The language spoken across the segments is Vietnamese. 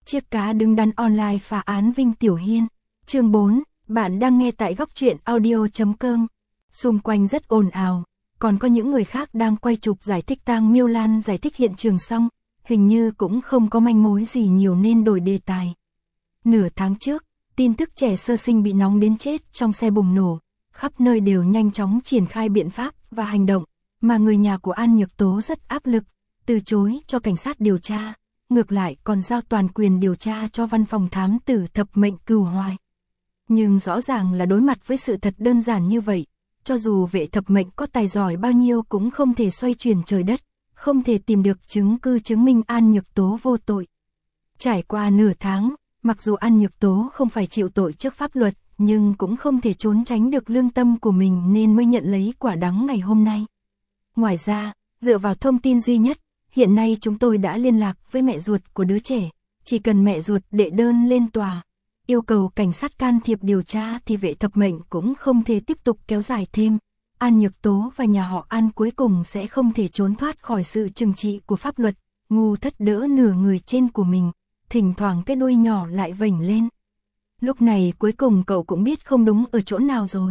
Chiếc cá đứng đắn online phá án Vinh Tiểu Hiên. Chương 4, bạn đang nghe tại góc truyện audio.com. Xung quanh rất ồn ào, còn có những người khác đang quay chụp giải thích. Tang Miêu Lan giải thích hiện trường xong, hình như cũng không có manh mối gì nhiều nên đổi đề tài. Nửa tháng trước, tin tức trẻ sơ sinh bị nóng đến chết trong xe bùng nổ, khắp nơi đều nhanh chóng triển khai biện pháp và hành động, mà người nhà của An Nhược Tố rất áp lực, từ chối cho cảnh sát điều tra, ngược lại còn giao toàn quyền điều tra cho văn phòng thám tử Thập Mệnh Cửu Hoài. Nhưng rõ ràng là đối mặt với sự thật đơn giản như vậy, cho dù vệ thập mệnh có tài giỏi bao nhiêu cũng không thể xoay chuyển trời đất, không thể tìm được chứng cứ chứng minh An Nhược Tố vô tội. Trải qua nửa tháng, mặc dù An Nhược Tố không phải chịu tội trước pháp luật, nhưng cũng không thể trốn tránh được lương tâm của mình nên mới nhận lấy quả đắng ngày hôm nay. Ngoài ra, dựa vào thông tin duy nhất, hiện nay chúng tôi đã liên lạc với mẹ ruột của đứa trẻ, chỉ cần mẹ ruột đệ đơn lên tòa, yêu cầu cảnh sát can thiệp điều tra thì vệ thập mệnh cũng không thể tiếp tục kéo dài thêm. An Nhược Tố và nhà họ An cuối cùng sẽ không thể trốn thoát khỏi sự trừng trị của pháp luật. Ngu Thất đỡ nửa người trên của mình, thỉnh thoảng cái đuôi nhỏ lại vểnh lên. Lúc này cuối cùng cậu cũng biết không đúng ở chỗ nào rồi.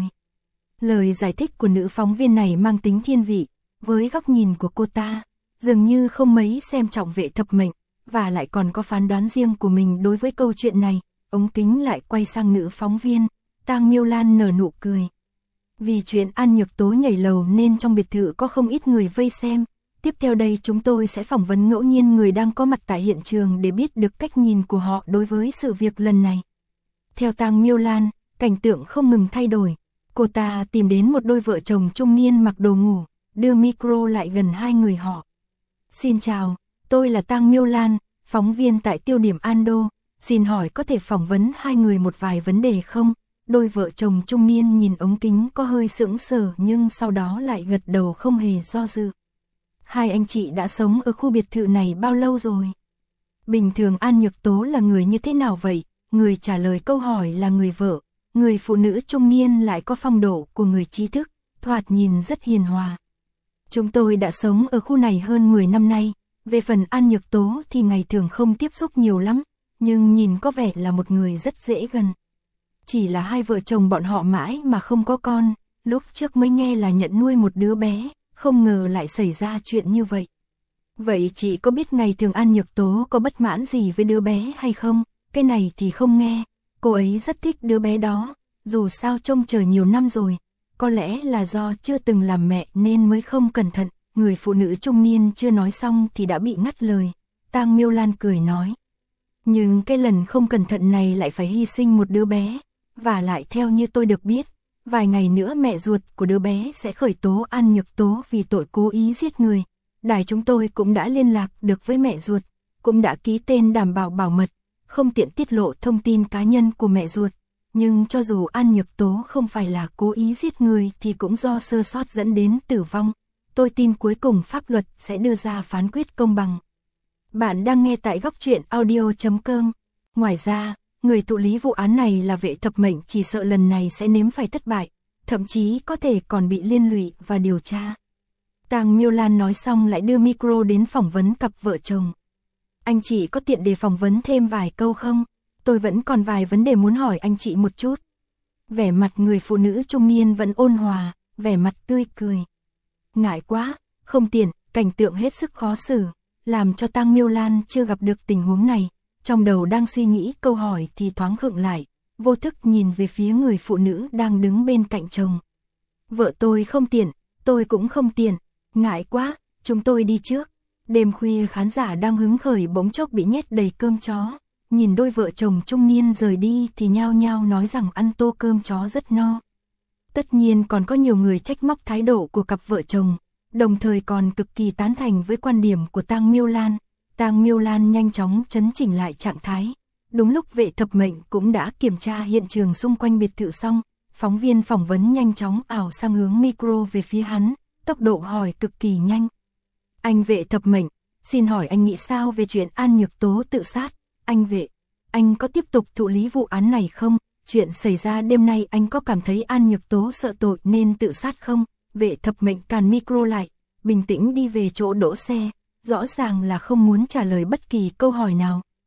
Lời giải thích của nữ phóng viên này mang tính thiên vị, với góc nhìn của cô ta, dường như không mấy xem trọng vệ thập mệnh, và lại còn có phán đoán riêng của mình đối với câu chuyện này. Ống kính lại quay sang nữ phóng viên, Tang Miêu Lan nở nụ cười. Vì chuyện An Nhược Tố nhảy lầu nên trong biệt thự có không ít người vây xem. Tiếp theo đây chúng tôi sẽ phỏng vấn ngẫu nhiên người đang có mặt tại hiện trường để biết được cách nhìn của họ đối với sự việc lần này. Theo Tang Miêu Lan, cảnh tượng không ngừng thay đổi. Cô ta tìm đến một đôi vợ chồng trung niên mặc đồ ngủ, đưa micro lại gần hai người họ. Xin chào, tôi là Tang Miêu Lan, phóng viên tại Tiêu điểm Ando. Xin hỏi có thể phỏng vấn hai người một vài vấn đề không? Đôi vợ chồng trung niên nhìn ống kính có hơi sững sờ nhưng sau đó lại gật đầu không hề do dự. Hai anh chị đã sống ở khu biệt thự này bao lâu rồi? Bình thường An Nhược Tố là người như thế nào vậy? Người trả lời câu hỏi là người vợ. Người phụ nữ trung niên lại có phong độ của người trí thức, thoạt nhìn rất hiền hòa. Chúng tôi đã sống ở khu này hơn 10 năm nay. Về phần An Nhược Tố thì ngày thường không tiếp xúc nhiều lắm, nhưng nhìn có vẻ là một người rất dễ gần. Chỉ là hai vợ chồng bọn họ mãi mà không có con, lúc trước mới nghe là nhận nuôi một đứa bé, không ngờ lại xảy ra chuyện như vậy. Vậy chị có biết ngày thường An Nhược Tố có bất mãn gì với đứa bé hay không? Cái này thì không nghe, cô ấy rất thích đứa bé đó, dù sao trông chờ nhiều năm rồi, có lẽ là do chưa từng làm mẹ nên mới không cẩn thận. Người phụ nữ trung niên chưa nói xong thì đã bị ngắt lời. Tang Miêu Lan cười nói. Nhưng cái lần không cẩn thận này lại phải hy sinh một đứa bé, và lại theo như tôi được biết, vài ngày nữa mẹ ruột của đứa bé sẽ khởi tố An Nhược Tố vì tội cố ý giết người. Đài chúng tôi cũng đã liên lạc được với mẹ ruột, cũng đã ký tên đảm bảo bảo mật, không tiện tiết lộ thông tin cá nhân của mẹ ruột. Nhưng cho dù An Nhược Tố không phải là cố ý giết người thì cũng do sơ sót dẫn đến tử vong. Tôi tin cuối cùng pháp luật sẽ đưa ra phán quyết công bằng. Bạn đang nghe tại góc truyện audio.com. Ngoài ra, người thụ lý vụ án này là vệ thập mệnh, chỉ sợ lần này sẽ nếm phải thất bại, thậm chí có thể còn bị liên lụy và điều tra. Tang Miêu Lan nói xong lại đưa micro đến phỏng vấn cặp vợ chồng. Anh chị có tiện để phỏng vấn thêm vài câu không? Tôi vẫn còn vài vấn đề muốn hỏi anh chị một chút. Vẻ mặt người phụ nữ trung niên vẫn ôn hòa, vẻ mặt tươi cười. Ngại quá, không tiện, cảnh tượng hết sức khó xử, làm cho Tang Miêu Lan chưa gặp được tình huống này, trong đầu đang suy nghĩ câu hỏi thì thoáng khựng lại, vô thức nhìn về phía người phụ nữ đang đứng bên cạnh chồng. Vợ tôi không tiện, tôi cũng không tiện, ngại quá, chúng tôi đi trước. Đêm khuya khán giả đang hứng khởi bỗng chốc bị nhét đầy cơm chó, nhìn đôi vợ chồng trung niên rời đi thì nhao nhao nói rằng ăn tô cơm chó rất no. Tất nhiên còn có nhiều người trách móc thái độ của cặp vợ chồng, đồng thời còn cực kỳ tán thành với quan điểm của Tang Miêu Lan. Tang Miêu Lan nhanh chóng chấn chỉnh lại trạng thái. Đúng lúc vệ thập mệnh cũng đã kiểm tra hiện trường xung quanh biệt thự xong, phóng viên phỏng vấn nhanh chóng ảo sang hướng micro về phía hắn, tốc độ hỏi cực kỳ nhanh. Anh vệ thập mệnh, xin hỏi anh nghĩ sao về chuyện An Nhược Tố tự sát? Anh vệ, anh có tiếp tục thụ lý vụ án này không? Chuyện xảy ra đêm nay anh có cảm thấy An Nhược Tố sợ tội nên tự sát không? Vệ thập mệnh càn micro lại, bình tĩnh đi về chỗ đỗ xe, rõ ràng là không muốn trả lời bất kỳ câu hỏi nào.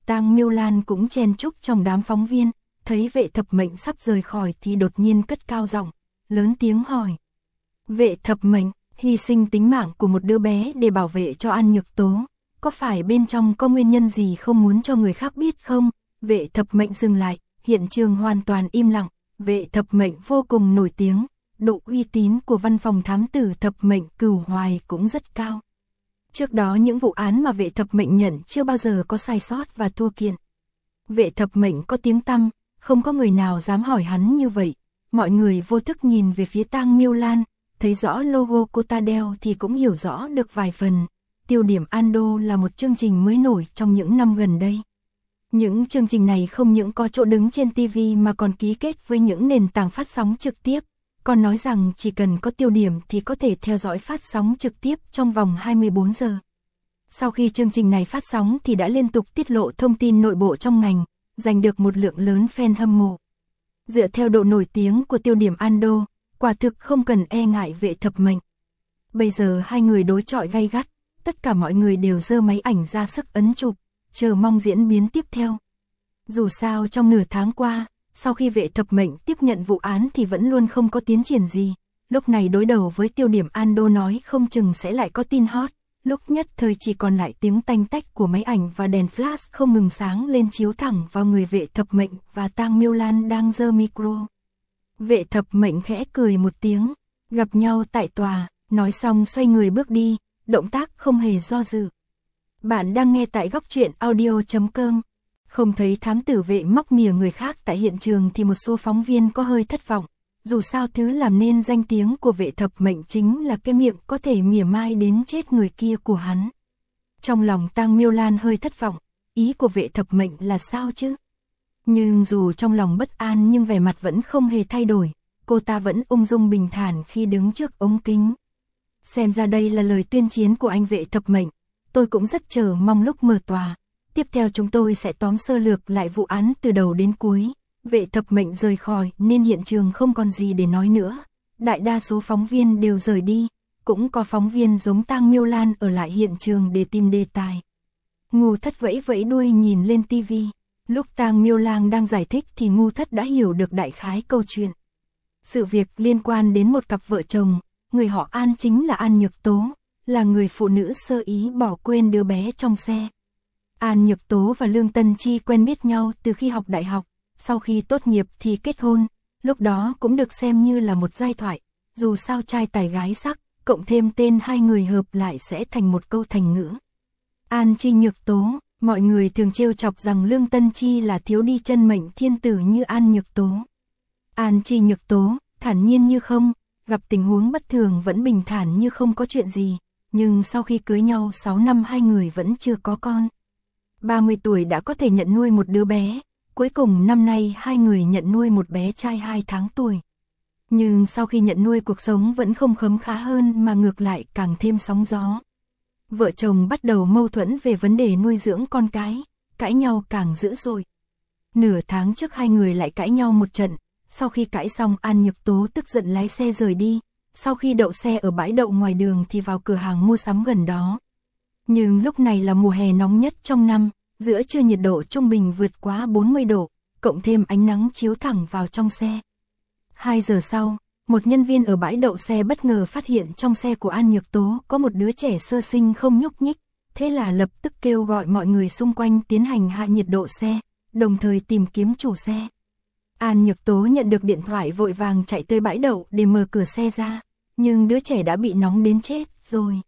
Tang Miêu Lan cũng chen chúc trong đám phóng viên, thấy Vệ Thập Mệnh sắp rời khỏi thì đột nhiên cất cao giọng, lớn tiếng hỏi. Vệ Thập Mệnh, hy sinh tính mạng của một đứa bé để bảo vệ cho An Nhược Tố, có phải bên trong có nguyên nhân gì không muốn cho người khác biết không? Vệ Thập Mệnh dừng lại, hiện trường hoàn toàn im lặng. Vệ Thập Mệnh vô cùng nổi tiếng, độ uy tín của văn phòng thám tử Thập Mệnh Cửu Hoài cũng rất cao. Trước đó những vụ án mà Vệ Thập Mệnh nhận chưa bao giờ có sai sót và thua kiện. Vệ Thập Mệnh có tiếng tăm, không có người nào dám hỏi hắn như vậy. Mọi người vô thức nhìn về phía Tang Miêu Lan, thấy rõ logo cô ta đeo thì cũng hiểu rõ được vài phần. Tiêu điểm Ando là một chương trình mới nổi trong những năm gần đây. Những chương trình này không những có chỗ đứng trên TV mà còn ký kết với những nền tảng phát sóng trực tiếp. Còn nói rằng chỉ cần có tiêu điểm thì có thể theo dõi phát sóng trực tiếp trong vòng 24 giờ. Sau khi chương trình này phát sóng thì đã liên tục tiết lộ thông tin nội bộ trong ngành, giành được một lượng lớn fan hâm mộ. Dựa theo độ nổi tiếng của tiêu điểm Ando, quả thực không cần e ngại Vệ Thập Mệnh. Bây giờ hai người đối chọi gay gắt, tất cả mọi người đều giơ máy ảnh ra sức ấn chụp, chờ mong diễn biến tiếp theo. Dù sao trong nửa tháng qua, sau khi Vệ Thập Mệnh tiếp nhận vụ án thì vẫn luôn không có tiến triển gì. Lúc này đối đầu với tiêu điểm Ando nói không chừng sẽ lại có tin hot. Lúc nhất thời chỉ còn lại tiếng tanh tách của máy ảnh và đèn flash không ngừng sáng lên chiếu thẳng vào người Vệ Thập Mệnh và Tang Miêu Lan đang giơ micro. Vệ Thập Mệnh khẽ cười một tiếng, gặp nhau tại tòa, nói xong xoay người bước đi, động tác không hề do dự. Bạn đang nghe tại góc truyện audio.com. Không thấy thám tử Vệ móc mỉa người khác tại hiện trường thì một số phóng viên có hơi thất vọng. Dù sao thứ làm nên danh tiếng của Vệ Thập Mệnh chính là cái miệng có thể mỉa mai đến chết người kia của hắn. Trong lòng Tang Miêu Lan hơi thất vọng, ý của Vệ Thập Mệnh là sao chứ? Nhưng dù trong lòng bất an nhưng vẻ mặt vẫn không hề thay đổi, cô ta vẫn ung dung bình thản khi đứng trước ống kính. Xem ra đây là lời tuyên chiến của anh Vệ Thập Mệnh, tôi cũng rất chờ mong lúc mở tòa. Tiếp theo chúng tôi sẽ tóm sơ lược lại vụ án từ đầu đến cuối. Vệ Thập Mệnh rời khỏi nên hiện trường không còn gì để nói nữa. Đại đa số phóng viên đều rời đi, cũng có phóng viên giống Tang Miêu Lan ở lại hiện trường để tìm đề tài. Ngu Thất vẫy vẫy đuôi nhìn lên TV. Lúc Tang Miêu Lan đang giải thích thì Ngu Thất đã hiểu được đại khái câu chuyện. Sự việc liên quan đến một cặp vợ chồng, người họ An chính là An Nhược Tố, là người phụ nữ sơ ý bỏ quên đứa bé trong xe. An Nhược Tố và Lương Tân Chi quen biết nhau từ khi học đại học, sau khi tốt nghiệp thì kết hôn, lúc đó cũng được xem như là một giai thoại, dù sao trai tài gái sắc, cộng thêm tên hai người hợp lại sẽ thành một câu thành ngữ. An Chi Nhược Tố, mọi người thường trêu chọc rằng Lương Tân Chi là thiếu đi chân mệnh thiên tử như An Nhược Tố. An Chi Nhược Tố, thản nhiên như không, gặp tình huống bất thường vẫn bình thản như không có chuyện gì, nhưng sau khi cưới nhau 6 năm hai người vẫn chưa có con. 30 tuổi đã có thể nhận nuôi một đứa bé, cuối cùng năm nay hai người nhận nuôi một bé trai 2 tháng tuổi. Nhưng sau khi nhận nuôi cuộc sống vẫn không khấm khá hơn mà ngược lại càng thêm sóng gió. Vợ chồng bắt đầu mâu thuẫn về vấn đề nuôi dưỡng con cái, cãi nhau càng dữ dội. Nửa tháng trước hai người lại cãi nhau một trận, sau khi cãi xong An Nhược Tố tức giận lái xe rời đi, sau khi đậu xe ở bãi đậu ngoài đường thì vào cửa hàng mua sắm gần đó. Nhưng lúc này là mùa hè nóng nhất trong năm, giữa trưa nhiệt độ trung bình vượt quá 40 độ, cộng thêm ánh nắng chiếu thẳng vào trong xe. 2 giờ sau, một nhân viên ở bãi đậu xe bất ngờ phát hiện trong xe của An Nhược Tố có một đứa trẻ sơ sinh không nhúc nhích, thế là lập tức kêu gọi mọi người xung quanh tiến hành hạ nhiệt độ xe, đồng thời tìm kiếm chủ xe. An Nhược Tố nhận được điện thoại vội vàng chạy tới bãi đậu để mở cửa xe ra, nhưng đứa trẻ đã bị nóng đến chết rồi.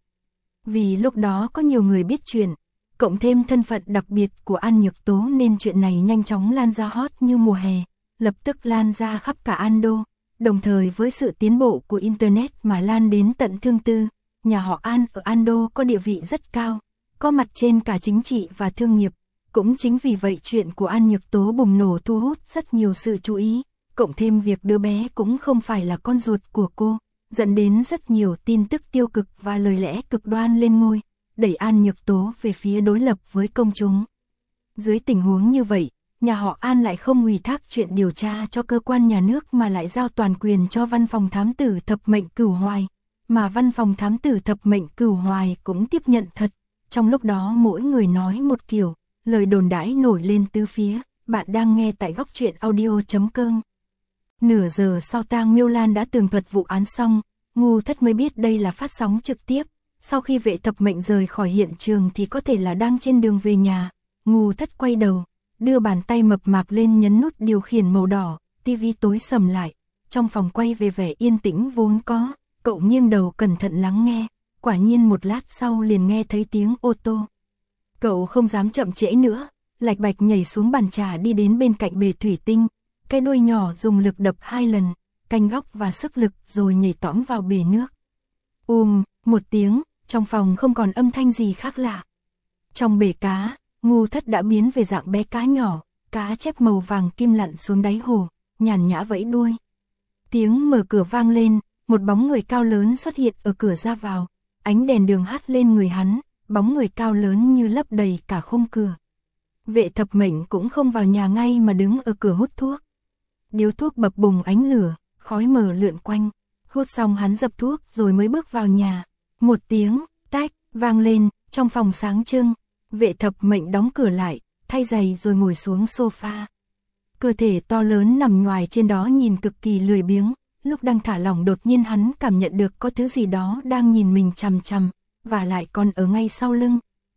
Vì lúc đó có nhiều người biết chuyện, cộng thêm thân phận đặc biệt của An Nhược Tố nên chuyện này nhanh chóng lan ra hot như mùa hè, lập tức lan ra khắp cả Ando, đồng thời với sự tiến bộ của Internet mà lan đến tận thương tư. Nhà họ An ở Ando có địa vị rất cao, có mặt trên cả chính trị và thương nghiệp. Cũng chính vì vậy chuyện của An Nhược Tố bùng nổ thu hút rất nhiều sự chú ý, cộng thêm việc đứa bé cũng không phải là con ruột của cô, dẫn đến rất nhiều tin tức tiêu cực và lời lẽ cực đoan lên ngôi, đẩy An Nhược Tố về phía đối lập với công chúng. Dưới tình huống như vậy, nhà họ An lại không ủy thác chuyện điều tra cho cơ quan nhà nước mà lại giao toàn quyền cho văn phòng thám tử Thập Mệnh Cửu Hoài, mà văn phòng thám tử Thập Mệnh Cửu Hoài cũng tiếp nhận thật, trong lúc đó mỗi người nói một kiểu. lời đồn đãi nổi lên tứ phía. Bạn đang nghe tại Góc Truyện Audio.com. Nửa giờ sau Tang Miêu Lan đã tường thuật vụ án xong, Ngu Thất mới biết đây là phát sóng trực tiếp. Sau khi Vệ Thập Mệnh rời khỏi hiện trường thì có thể là đang trên đường về nhà. Ngu Thất quay đầu, đưa bàn tay mập mạp lên nhấn nút điều khiển màu đỏ, tivi tối sầm lại. Trong phòng quay về vẻ yên tĩnh vốn có, cậu nghiêng đầu cẩn thận lắng nghe, quả nhiên một lát sau liền nghe thấy tiếng ô tô. Cậu không dám chậm trễ nữa, lạch bạch nhảy xuống bàn trà đi đến bên cạnh bể thủy tinh, cái đuôi nhỏ dùng lực đập 2 lần, canh góc và sức lực rồi nhảy tõm vào bể nước. Một tiếng, trong phòng không còn âm thanh gì khác lạ. Trong bể cá, Ngu Thất đã biến về dạng bé cá nhỏ, cá chép màu vàng kim lặn xuống đáy hồ, nhàn nhã vẫy đuôi. Tiếng mở cửa vang lên, một bóng người cao lớn xuất hiện ở cửa ra vào, ánh đèn đường hắt lên người hắn, bóng người cao lớn như lấp đầy cả khung cửa. Vệ Thập Mệnh cũng không vào nhà ngay mà đứng ở cửa hút thuốc. Điếu thuốc bập bùng ánh lửa, khói mờ lượn quanh, hút xong hắn dập thuốc rồi mới bước vào nhà. Một tiếng tách vang lên, trong phòng sáng trưng. Vệ Thập Mệnh đóng cửa lại, thay giày rồi ngồi xuống sofa. Cơ thể to lớn nằm nhoài trên đó nhìn cực kỳ lười biếng, lúc đang thả lỏng đột nhiên hắn cảm nhận được có thứ gì đó đang nhìn mình chằm chằm, và lại còn ở ngay sau lưng.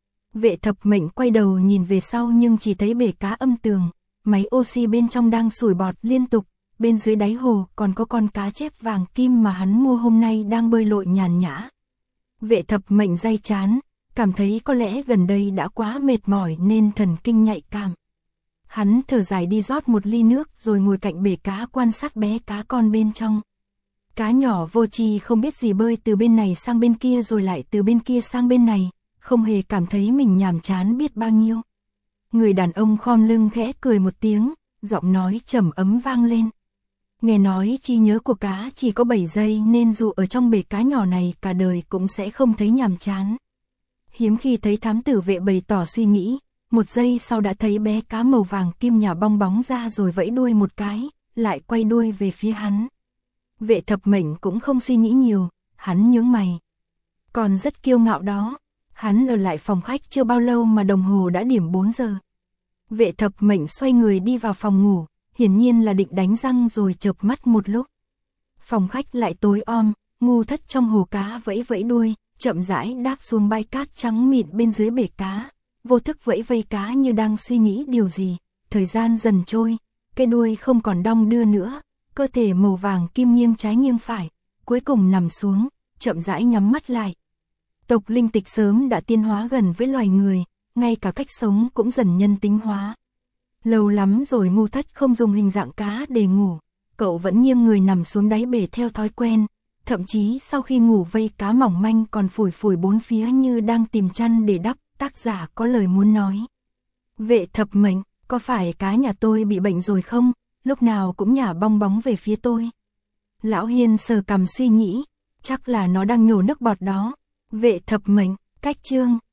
Vệ Thập Mệnh quay đầu nhìn về sau nhưng chỉ thấy bể cá âm tường, máy oxy bên trong đang sủi bọt liên tục, bên dưới đáy hồ còn có con cá chép vàng kim mà hắn mua hôm nay đang bơi lội nhàn nhã. Vệ Thập Mệnh day chán, cảm thấy có lẽ gần đây đã quá mệt mỏi nên thần kinh nhạy cảm. Hắn thở dài đi rót một ly nước rồi ngồi cạnh bể cá quan sát bé cá con bên trong. Cá nhỏ vô tri không biết gì bơi từ bên này sang bên kia rồi lại từ bên kia sang bên này, không hề cảm thấy mình nhàm chán biết bao nhiêu. Người đàn ông khom lưng khẽ cười một tiếng, giọng nói trầm ấm vang lên. Nghe nói trí nhớ của cá chỉ có 7 giây nên dù ở trong bể cá nhỏ này cả đời cũng sẽ không thấy nhàm chán. Hiếm khi thấy thám tử Vệ bày tỏ suy nghĩ, 1 giây sau đã thấy bé cá màu vàng kim nhả bong bóng ra rồi vẫy đuôi một cái, lại quay đuôi về phía hắn. Vệ Thập Mệnh cũng không suy nghĩ nhiều, hắn nhướng mày. Còn rất kiêu ngạo đó, hắn ở lại phòng khách chưa bao lâu mà đồng hồ đã điểm 4 giờ. Vệ Thập Mệnh xoay người đi vào phòng ngủ, hiển nhiên là định đánh răng rồi chợp mắt một lúc. Phòng khách lại tối om, Ngu Thất trong hồ cá vẫy vẫy đuôi, chậm rãi đáp xuống bãi cát trắng mịn bên dưới bể cá, vô thức vẫy vây cá như đang suy nghĩ điều gì. Thời gian dần trôi, cái đuôi không còn đong đưa nữa, cơ thể màu vàng kim nghiêng trái nghiêng phải, cuối cùng nằm xuống, chậm rãi nhắm mắt lại. Tộc linh tịch sớm đã tiến hóa gần với loài người, ngay cả cách sống cũng dần nhân tính hóa. Lâu lắm rồi Ngu Thất không dùng hình dạng cá để ngủ, cậu vẫn nghiêng người nằm xuống đáy bể theo thói quen, thậm chí sau khi ngủ vây cá mỏng manh còn phủi phủi bốn phía như đang tìm chăn để đắp. Tác giả có lời muốn nói. Vệ Thập Mệnh, có phải cá nhà tôi bị bệnh rồi không? Lúc nào cũng nhả bong bóng về phía tôi. Lão Hiên sờ cằm suy nghĩ, chắc là nó đang nhổ nước bọt đó. Vệ Thập Mệnh, cách chương.